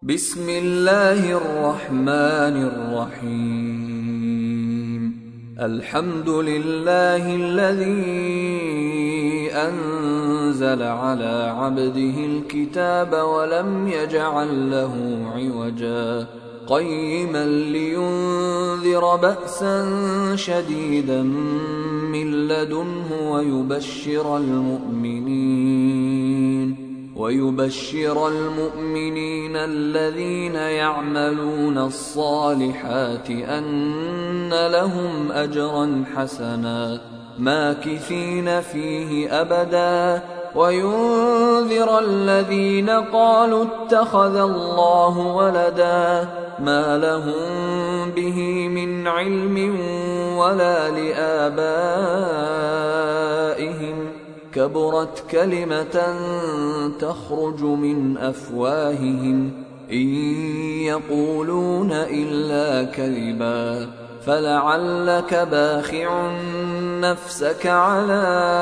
بسم الله الرحمن الرحيم. الحمد لله الذي أنزل على عبده الكتاب ولم يجعل له عوجا قيما لينذر بأسا شديدا من لدنه ويبشر المؤمنين الذين يعملون الصالحات أن لهم أجرا حسنا ماكثين فيه أبدا وينذر الذين قالوا اتخذ الله ولدا ما لهم به من علم ولا لآبائهم كبرت كلمة تخرج من أفواههم إن يقولون إلا كذبا فلعلك باخع نفسك على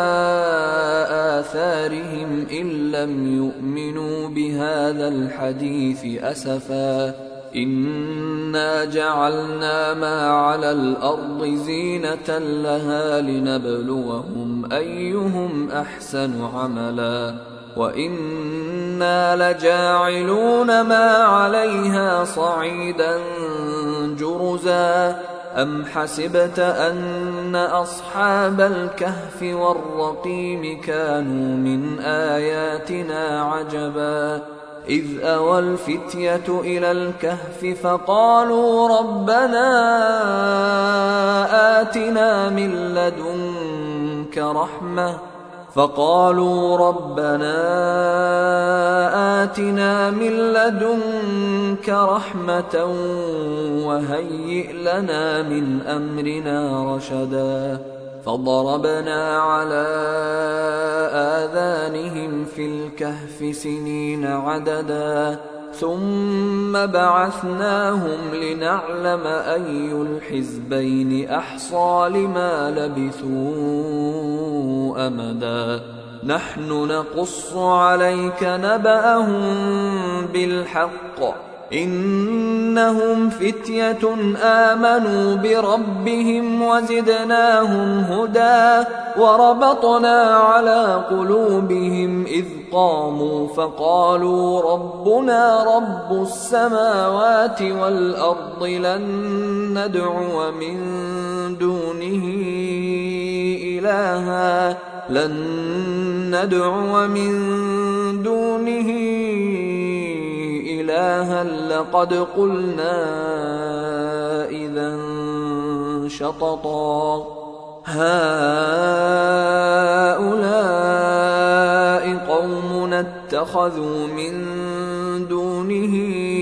آثارهم إن لم يؤمنوا بهذا الحديث أسفا إنا جعلنا ما على الأرض زينة لها لنبلوهم أيهم أحسن عملا وإنا لجاعلون ما عليها صعيدا جرزا أم حسبت أن أصحاب الكهف والرقيم كانوا من آياتنا عجبا إذ أوى الفتية إلى الكهف فقالوا ربنا آتنا من لدنك رحمة وهيئ لنا من أمرنا رشدا فضربنا على آذانهم في الكهف سنين عددا ثم بعثناهم لنعلم أي الحزبين أحصى لما لبثوا أمدا نحن نقص عليك نبأهم بالحق إنهم فتية آمنوا بربهم وزدناهم هدى وربطنا على قلوبهم إذ قاموا فقالوا ربنا رب السماوات والأرض لن ندعو من دونه إلها لقد قلنا إذا شططا هؤلاء قومنا اتخذوا من دونه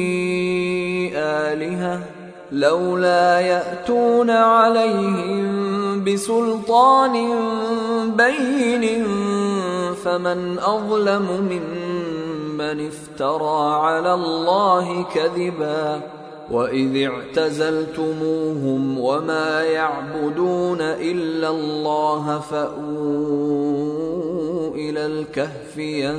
آلهة لولا يأتون عليهم بسلطان بين فمن أظلم ممن افترى على الله كذبا وإذ اعتزلتموهم وما يعبدون إلا الله فأووا إلى الكهف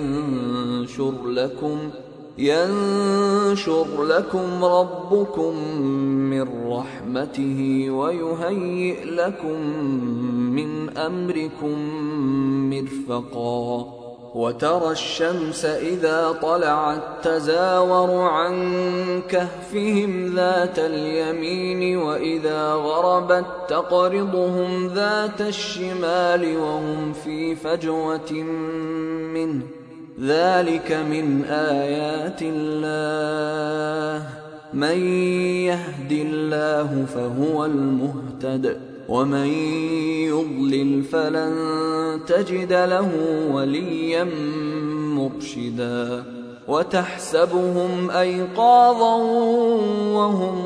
ينشر لكم ربكم من رحمته ويهيئ لكم من أمركم مرفقا وترى الشمس إذا طلعت تزاور عن كهفهم ذات اليمين وإذا غربت تقرضهم ذات الشمال وهم في فجوة منه ذلك من آيات الله من يهد الله فهو المهتد ومن يضلل فلن تجد له وليا مرشدا وتحسبهم أيقاظا وهم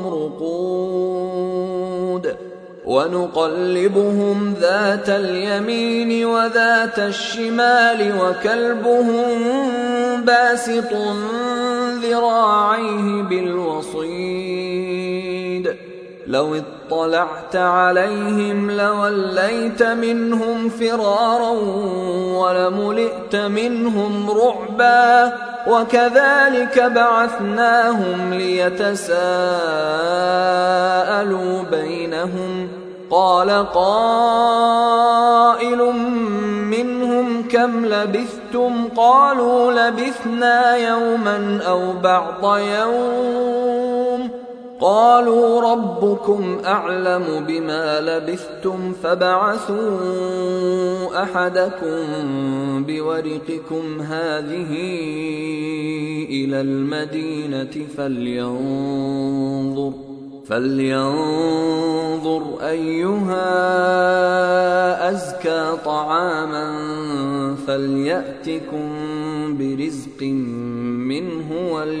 رقود ونقلبهم ذات اليمين وذات الشمال وكلبهم باسط ذراعيه بالوصيد لو اطلعت عليهم لوليت منهم فرارا ولملئت منهم رعبا وكذلك بعثناهم ليتساءلوا بينهم قال قائل منهم كم لبثتم قالوا لبثنا يوما أو بعض يوم قالوا ربكم أعلم بما لبثتم فابعثوا أحدكم بورقكم هذه إلى المدينة فلينظر أيها أزكى طعاما فليأتكم برزق منه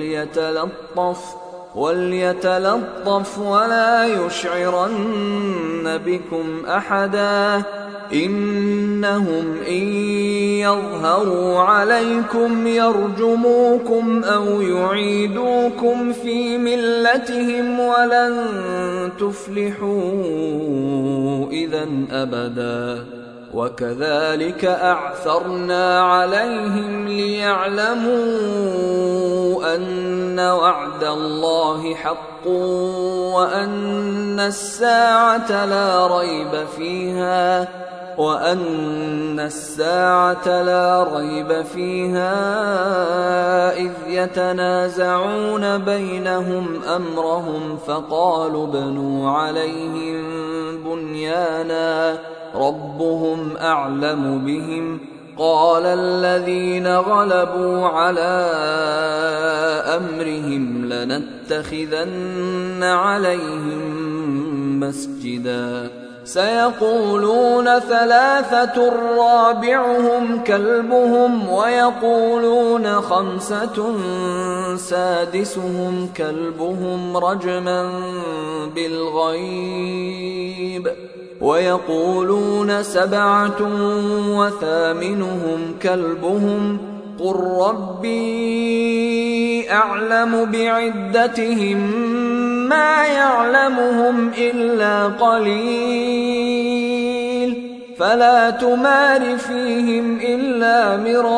وليتلطف ولا يشعرن بكم أحدا إنهم إن يظهروا عليكم يرجموكم أو يعيدوكم في ملتهم ولن تفلحوا إذا أبدا وكذلك أعثرنا عليهم ليعلموا أن وعد الله حق وأن الساعة لا ريب فيها إذ يتنازعون بينهم أمرهم فقالوا ابنوا عليهم بنيانا ربهم أعلم بهم قال الذين غلبوا على أمرهم لنتخذن عليهم مسجدا سيقولون 3 رابعهم كلبهم ويقولون 5 سادسهم كلبهم رجما بالغيب ويقولون 7 وثامنهم كلبهم قل ربي أعلم بعدتهم ما يعلمهم إلا قليل فلا تمار فيهم إلا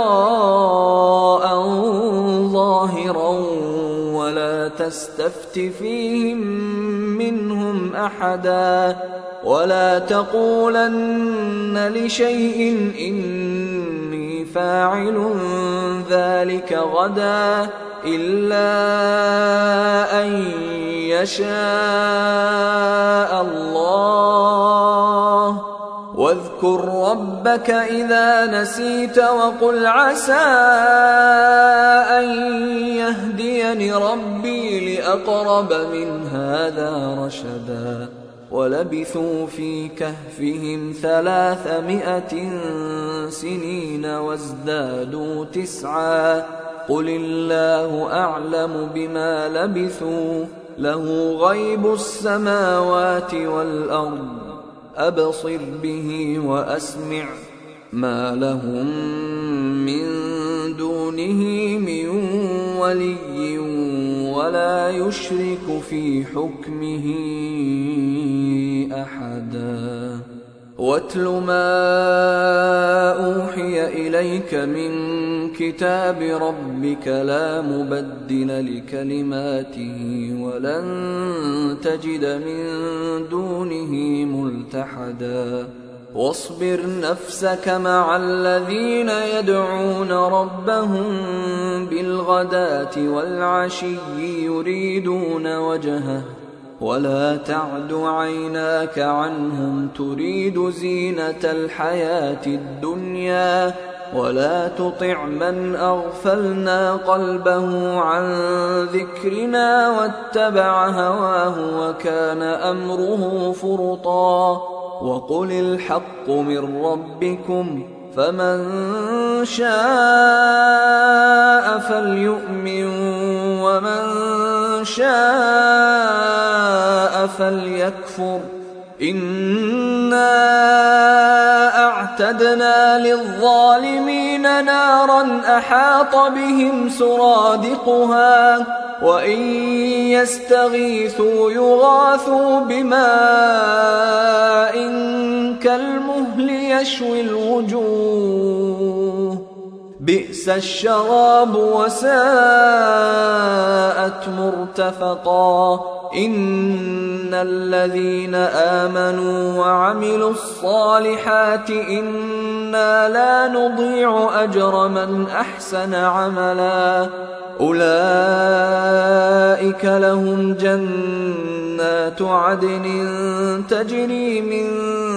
مراء ظاهرا ولا تستفت فيهم منهم أحدا ولا تقولن لشيء إني فاعل ذلك غدا إلا أن يشاء الله واذكر ربك إذا نسيت وقل عسى أن يهديني ربي لأقرب من هذا رشدا ولبثوا في كهفهم 300 سنين وازدادوا 9 قل الله أعلم بما لبثوا له غيب السماوات والأرض أبصر به وأسمع ما لهم من دونه من ولي ولا يشرك في حكمه أحدا واتل ما أوحي إليك من كتاب ربك لا مبدل لكلماته ولن تجد من دونه ملتحدا واصبر نفسك مع الذين يدعون ربهم بالغداة والعشي يريدون وجهه ولا تعد عيناك عنهم تريد زينة الحياة الدنيا ولا تطع من أغفلنا قلبه عن ذكرنا واتبع هواه وكان أمره فرطا وقل الحق من ربكم فمن شاء فليؤمن ومن شاء فليكفر إنا أعتدنا للظالمين نارا أحاط بهم سرادقها وإن يستغيثوا يغاثوا بماء كالمهل يشوي الوجوه بئس الشراب وساءت مرتفقا إن الذين آمنوا وعملوا الصالحات إنا لا نضيع أجر من أحسن عملا أولئك لهم جنات عدن تجري من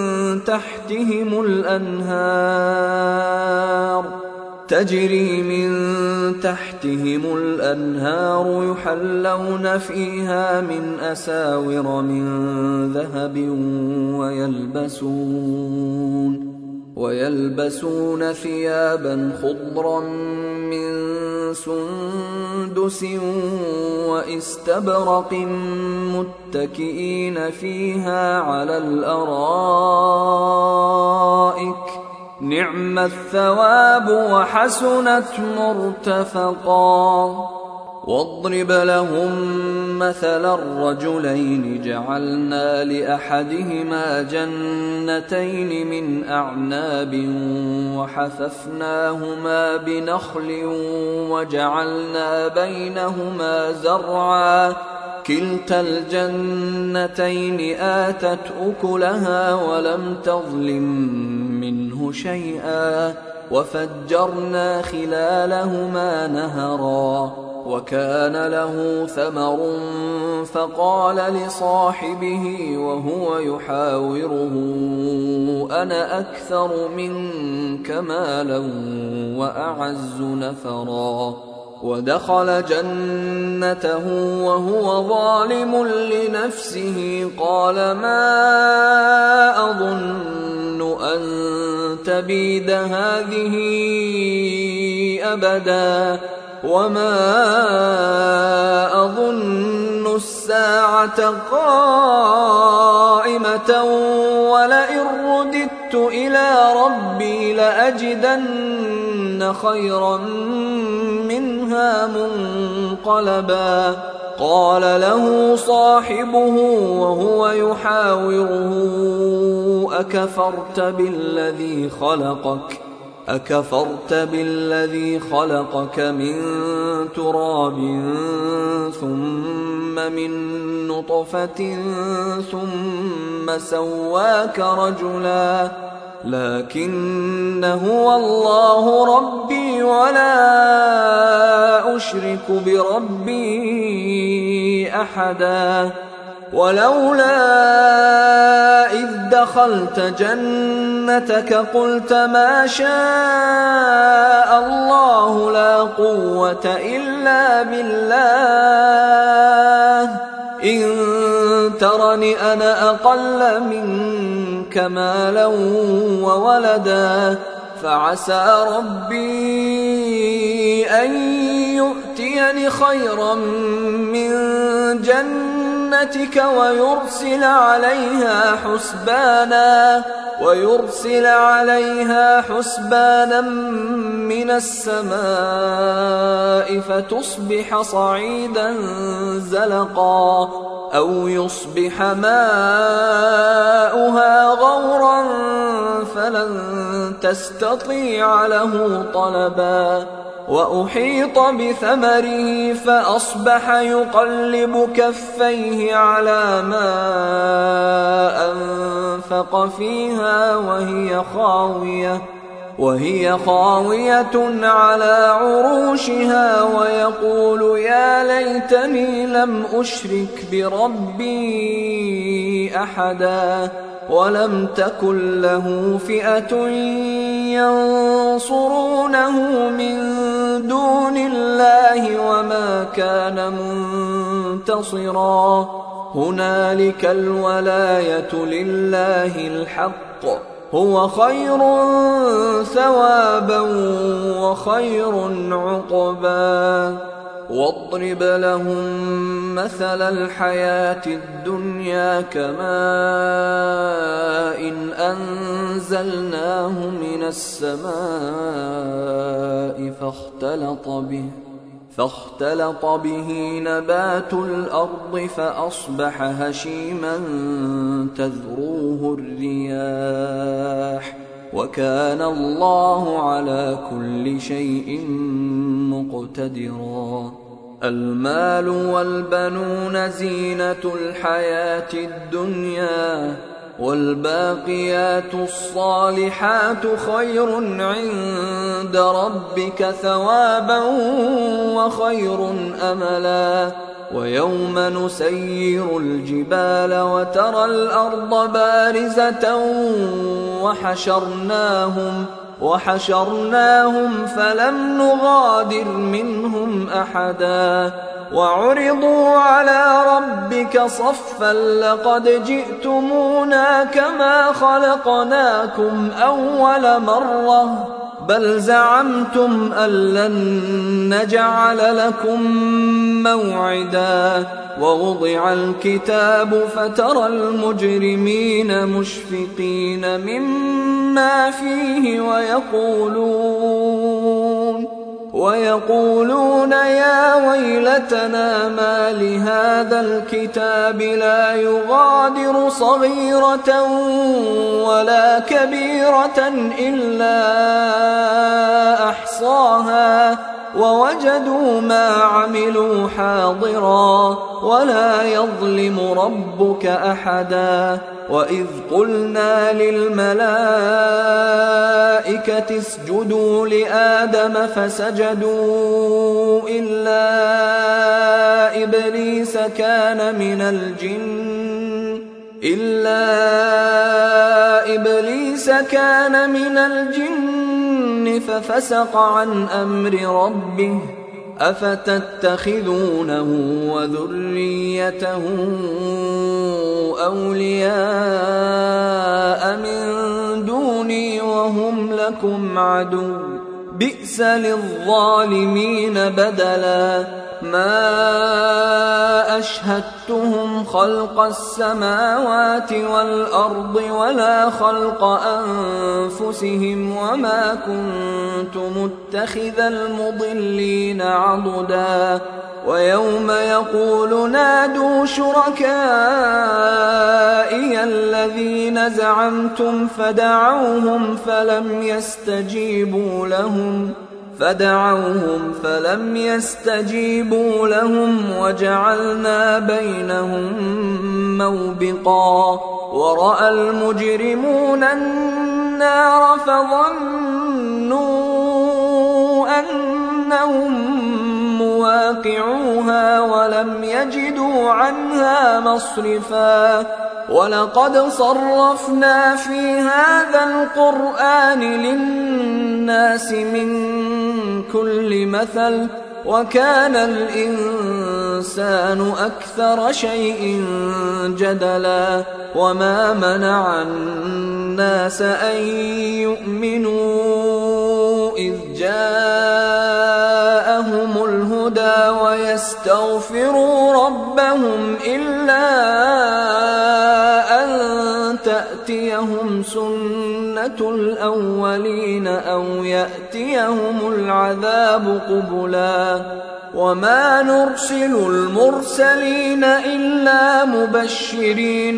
تحتهم الأنهار يحلون فيها من أساور من ذهب ويلبسون ثيابا خضرا من سندس واستبرق متكئين فيها على الأرائك نعم الثواب وحسنت مرتفقا واضرب لهم مثل الرجلين جعلنا لأحدهما جنتين من أعناب وحففناهما بنخل وجعلنا بينهما زرعا كلتا الجنتين آتت أكلها ولم تظلم منه شيئا وفجرنا خلالهما نهرا وكان له ثمر فقال لصاحبه وهو يحاوره أنا أكثر منك مالا وأعز نفرا ودخل جنته وهو ظالم لنفسه قال ما أظن أن تبيد هذه أبدا وما أظن الساعة قائمة ولئن رددت إلى ربي لأجدن خيرا منها منقلبا قال له صاحبه وهو يحاوره أكفرت بالذي خلقك من تراب ثم من نطفة ثم سواك رجلا لكن هو الله ربي ولا أشرك بربي أحدا ولولا إذ دخلت جنتك قلت ما شاء الله لا قوة إلا بالله إن ترني أنا أقل منك مالا وولدا فعسى ربي أن يؤتيني خيرا من جنتك ويرسل عليها حسبانا من السماء فتصبح صعيدا زلقا أو يصبح ماؤها غورا فلن تستطيع له طلبا وأحيط بثمره فأصبح يقلب كفيه على ما أنفق فيها وهي خاوية على عروشها ويقول يا ليتني لم أشرك بربي أحدا ولم تكن له فئة ينصرونه من دون الله وما كان منتصرا هنالك الولاية لله الحق هو خير ثوابا وخير عقبا واضرب لهم مثل الحياة الدنيا كماء أنزلناه من السماء فاختلط به نبات الأرض فأصبح هشيما تذروه الرياح وكان الله على كل شيء مقتدرا. المال والبنون زينة الحياة الدنيا، والباقيات الصالحات خير عند ربك ثوابا وخير أملا. ويوم نسير الجبال وترى الأرض بارزة وحشرناهم فلم نغادر منهم أحدا، وعرضوا على ربك صفا لقد جئتمونا كما خلقناكم أول مرة بل زعمتم أن لن نجعل لكم موعدا. ووضع الكتاب فترى المجرمين مشفقين مما فيه ويقولون يا ويلتنا ما لهذا الكتاب لا يغادر صغيرة ولا كبيرة إلا أحصاها ووجدوا ما عملوا حاضرا ولا يظلم ربك أحدا. وإذ قلنا للملائكة اسجدوا لآدم فسجدوا إلا إبليس كان من الجن ففسق عن أمر ربه أفتتخذونه وذريته أولياء من دوني وهم لكم عدو بئس للظالمين بدلا. ما أشهدتهم خلق السماوات والأرض ولا خلق أنفسهم وما كنت متخذ المضلين عضدا. ويوم يقول نادوا شركائي الذين زعمتم فدعوهم فلم يستجيبوا لهم وجعلنا بينهم موبقا. ورأى المجرمون النار فظنوا أنهم مواقعوها ولم يجدوا عنها مصرفا. ولقد صرفنا في هذا القرآن للناس من كل مثل وكان الإنسان أكثر شيء جدلا. وما منع الناس أن يؤمنوا إذ جاءهم الهدى ويستغفروا ربهم إلا أن تأتيهم سنة الأولين أو يأتيهم العذاب قبلا. وما نرسل المرسلين إلا مبشرين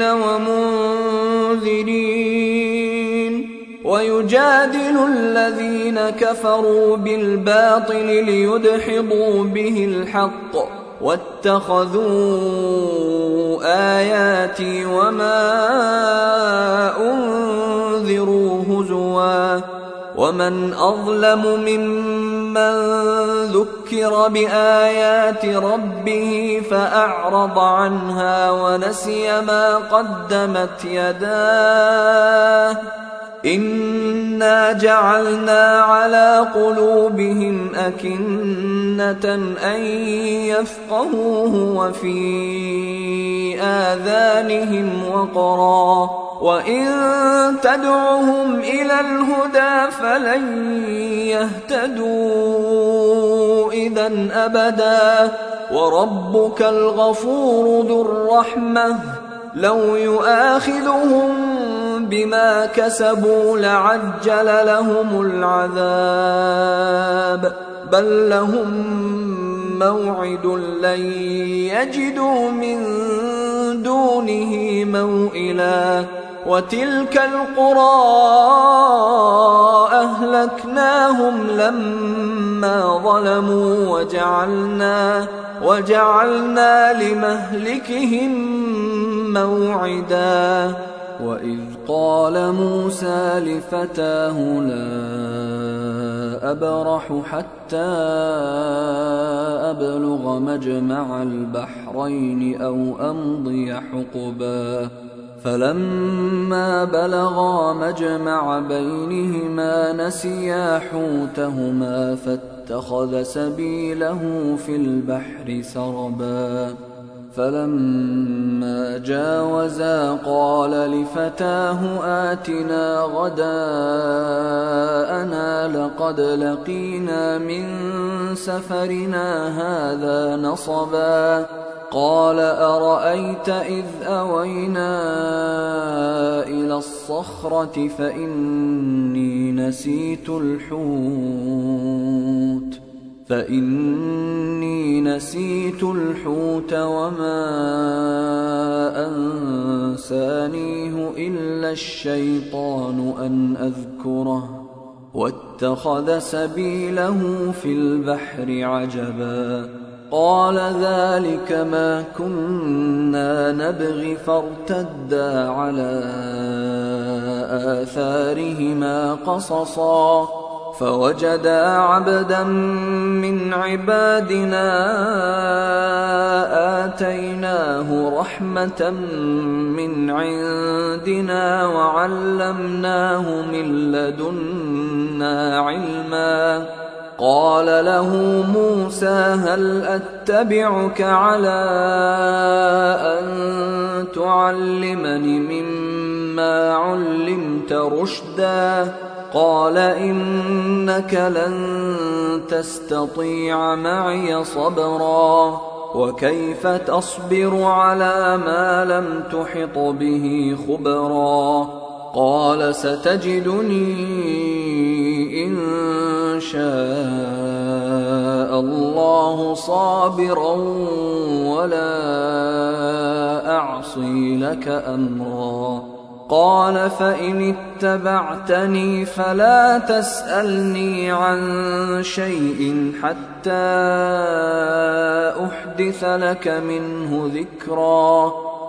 ومنذرين ويجادل الذين كفروا بالباطل ليدحضوا به الحق واتخذوا آياتي وما أنذروا هزوا. ومن أظلم ممن ذكر بآيات ربه فأعرض عنها ونسي ما قدمت يداه إنا جعلنا على قلوبهم أكنة أن يفقهوه وفي آذانهم وقرا وإن تدعهم إلى الهدى فلن يهتدوا إذا أبدا. وربك الغفور ذو الرحمة لو يؤاخذهم بما كسبوا لعجل لهم العذاب بل لهم موعد لن يجدوا من دونه موئلا. وتلك القرى أهلكناهم لما ظلموا وجعلنا لمهلكهم موعدا وإذ قال موسى لفتاه لا أبرح حتى أبلغ مجمع البحرين أو أمضي حقبا فلما بلغا مجمع بينهما نسيا حوتهما فاتخذ سبيله في البحر سربا فلما جاوزا قال لفتاه آتنا غداءنا لقد لقينا من سفرنا هذا نصبا قال أرأيت إذ أوينا إلى الصخرة فإني نسيت الحوت وما أنسانيه إلا الشيطان أن أذكره واتخذ سبيله في البحر عجبا قال ذلك ما كنا نبغي فارتدا على آثارهما قصصا فوجدا عبدا من عبادنا آتيناه رحمة من عندنا وعلمناه من لدنا علما قال له موسى هل أتبعك على أن تعلمني مما علمت رشدا قال إنك لن تستطيع معي صبرا وكيف تصبر على ما لم تحط به خبرا قال ستجدني إن شاء الله صابرا ولا أعصي لك أمرا قال فإن اتبعتني فلا تسألني عن شيء حتى أحدث لك منه ذكرا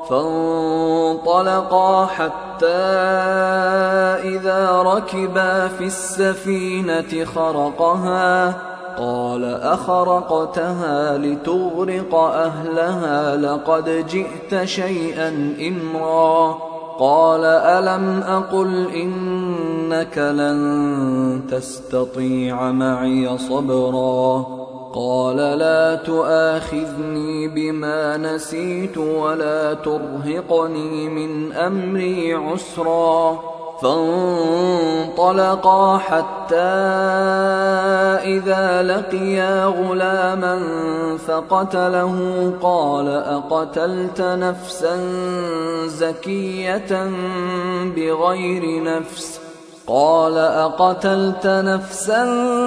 فانطلقا حتى إذا ركبا في السفينة خرقها قال أخرقتها لتغرق أهلها لقد جئت شيئا إمرا قال ألم أقل إنك لن تستطيع معي صبرا قال لا تؤاخذني بما نسيت ولا ترهقني من أمري عسرا فانطلقا حتى إذا لقيا غلاما فقتله قال أقتلت نفسا زكية بغير نفس قال أقتلت نفسا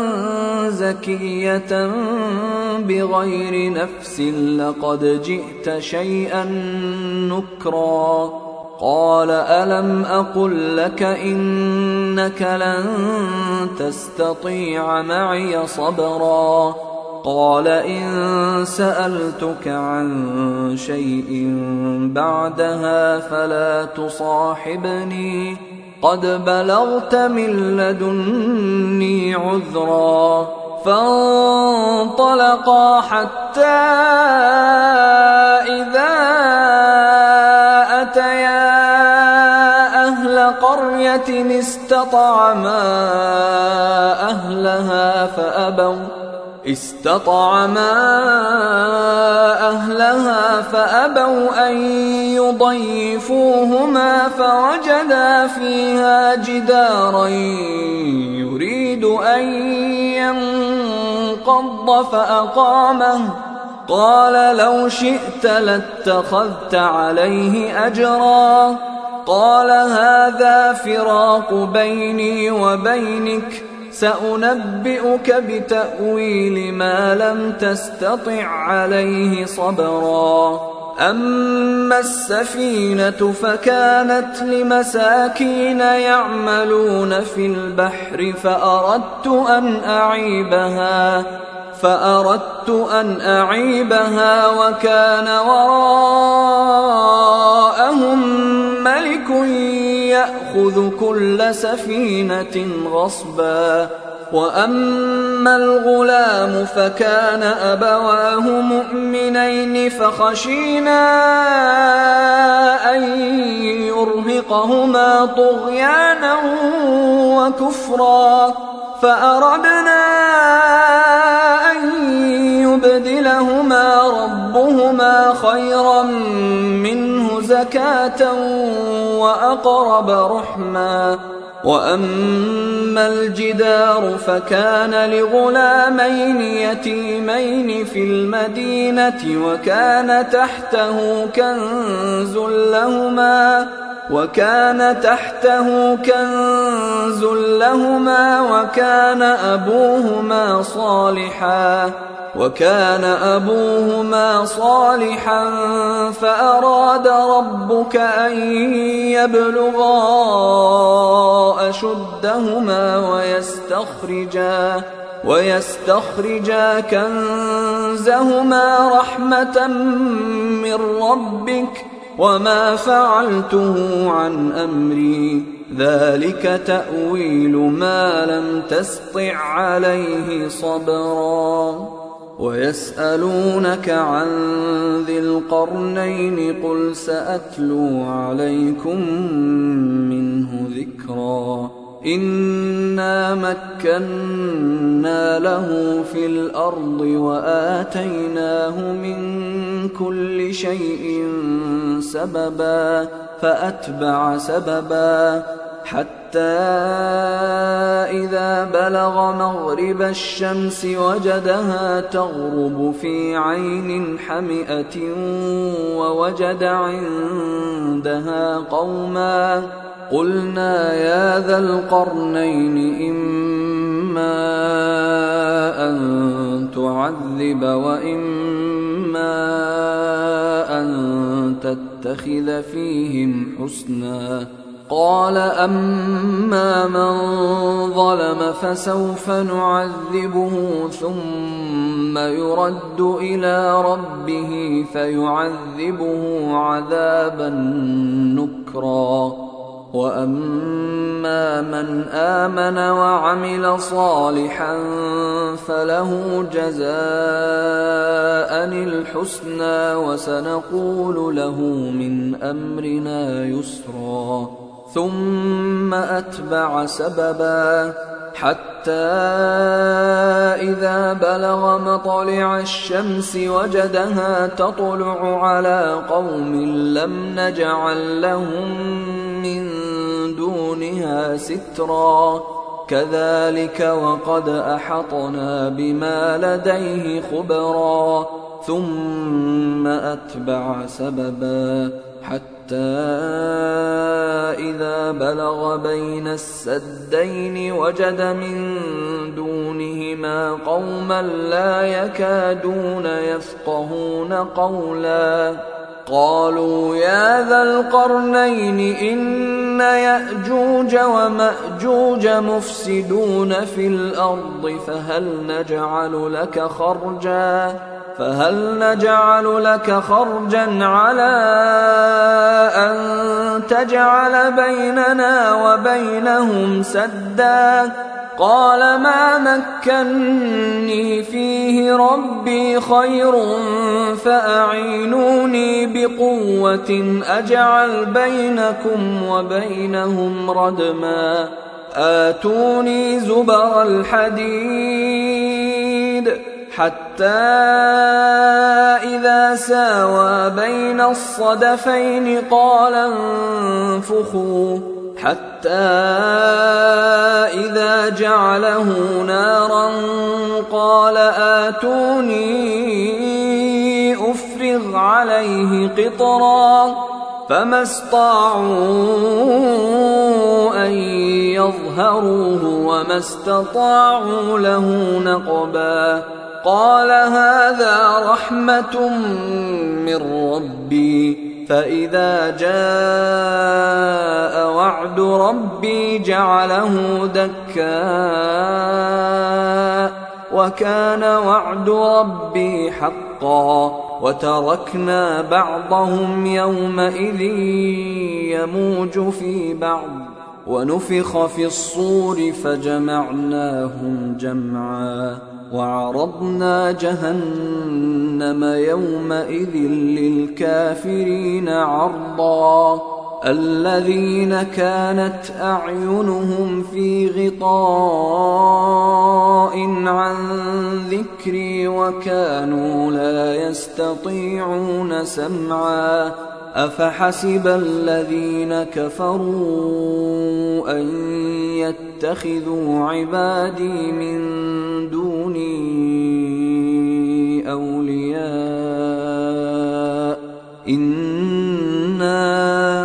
زكية بغير نفس لقد جئت شيئا نكرا قال ألم أقل لك إنك لن تستطيع معي صبرا قال إن سألتك عن شيء بعدها فلا تصاحبني قد بلغت من لدني عذرا فانطلقا حتى إذا أتيا أهل قرية استطعما أهلها فأبوا أن يضيفوهما فوجدا فيها جدارا يريد أن ينقض فأقامه قال لو شئت لاتخذت عليه أجرا قال هذا فراق بيني وبينك سأنبئك بتأويل ما لم تستطع عليه صبرا أما السفينة فكانت لمساكين يعملون في البحر فأردت أن أعيبها وكان وراءهم ملك يأخذ كل سفينة غصبا. وأما الغلام فكان أبواه مؤمنين فخشينا أن يرهقهما طغيانا وكفرا فأردنا أن يبدلهما ربهما خيرا منه زكاة وأقرب رحما. وأما الجدار فكان لغلامين يتيمين في المدينة وكان تحته كنز لهما وكان أبوهما صالحا فأراد ربك أن يبلغا أشدهما ويستخرجا كنزهما رحمة من ربك وما فعلته عن أمري ذلك تأويل ما لم تسطع عليه صبرا. ويسألونك عن ذي القرنين قل سأتلو عليكم منه ذكرا. إنا مكنا له في الأرض وآتيناه من كل شيء سببا فأتبع سببا حتى إذا بلغ مغرب الشمس وجدها تغرب في عين حمئة ووجد عندها قوما قلنا يا ذا القرنين إما أن تعذب وإما أن تتخذ فيهم حسنا. قال أما من ظلم فسوف نعذبه ثم يرد إلى ربه فيعذبه عذابا نكرا. وأما من آمن وعمل صالحا فله جزاء الحسنى وسنقول له من أمرنا يسرا. ثم أتبع سببا حتى إذا بلغ مطلع الشمس وجدها تطلع على قوم لم نجعل لهم من دونها سترا كذلك وقد أحطنا بما لديه خبرا. ثم أتبع سببا حتى إذا بلغ بين السدين وجد من دونهما قوما لا يكادون يفقهون قولا. قالوا يا ذا القرنين إن يأجوج ومأجوج مفسدون في الأرض فهل نجعل لك خرجا على أن تجعل بيننا وبينهم سدا. قال ما مكني فيه ربي خير فأعينوني بقوة أجعل بينكم وبينهم ردما. آتوني زبر الحديد حتى إذا ساوى بين الصدفين قال انفخوا حتى إذا جعله نارا قال آتوني أفرغ عليه قطرا. فما استطاعوا أن يظهروه وما استطاعوا له نقبا. قال هذا رحمة من ربي فإذا جاء وعد ربي جعله دكاء وكان وعد ربي حقا وتركنا بعضهم يومئذ يموج في بعض ونفخ في الصور فجمعناهم جمعا وعرضنا جهنم يومئذ للكافرين عرضا الذين كانت أعينهم في غطاء عن ذكري وكانوا لا يستطيعون سمعا أفحسب الذين كفروا أن يتخذوا عبادي من دوني أولياء إنا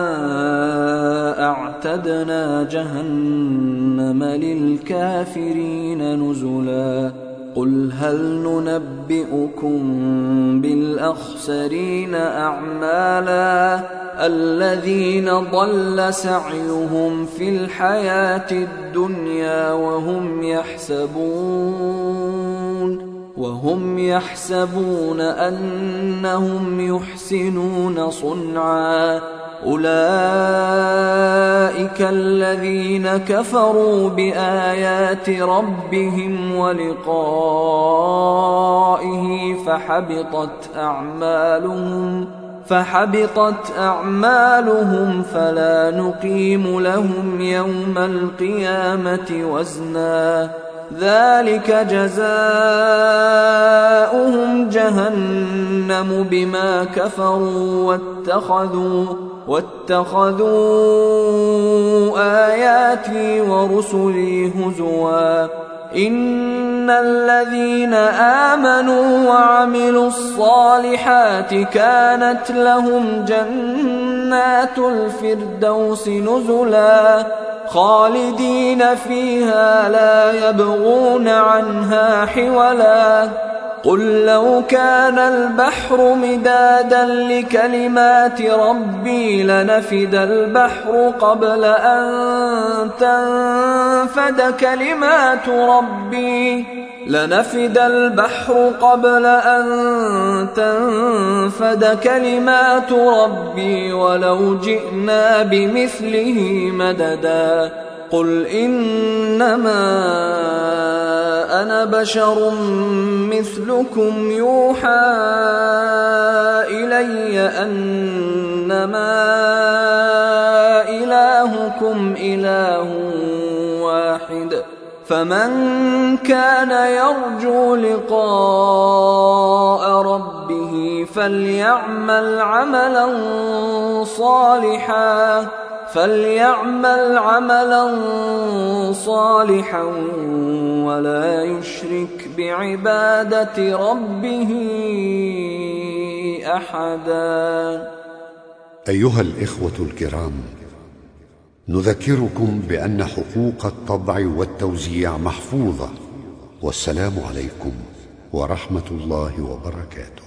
أعتدنا جهنم للكافرين نزلا قل هل ننبئكم بالأخسرين أعمالا الذين ضل سعيهم في الحياة الدنيا وهم يحسبون أنهم يحسنون صنعا أولئك الذين كفروا بآيات ربهم ولقائه فحبطت أعمالهم فلا نقيم لهم يوم القيامة وزنا ذلك جزاؤهم جهنم بما كفروا واتخذوا آياتي ورسلي هزوا إن الذين آمنوا وعملوا الصالحات كانت لهم جنات الفردوس نزلا خالدين فيها لا يبغون عنها حولا قل لو كان البحر مدادا لكلمات ربي لنفد البحر قبل أن تنفد كلمات ربي ولو جئنا بمثله مددا قل إنما أنا بشر مثلكم يوحى إلي أنما إلهكم إله واحد فمن كان يرجو لقاء ربه فليعمل عملا صالحا ولا يشرك بعبادة ربه أحدا. أيها الإخوة الكرام، نذكركم بأن حقوق الطبع والتوزيع محفوظة. والسلام عليكم ورحمة الله وبركاته.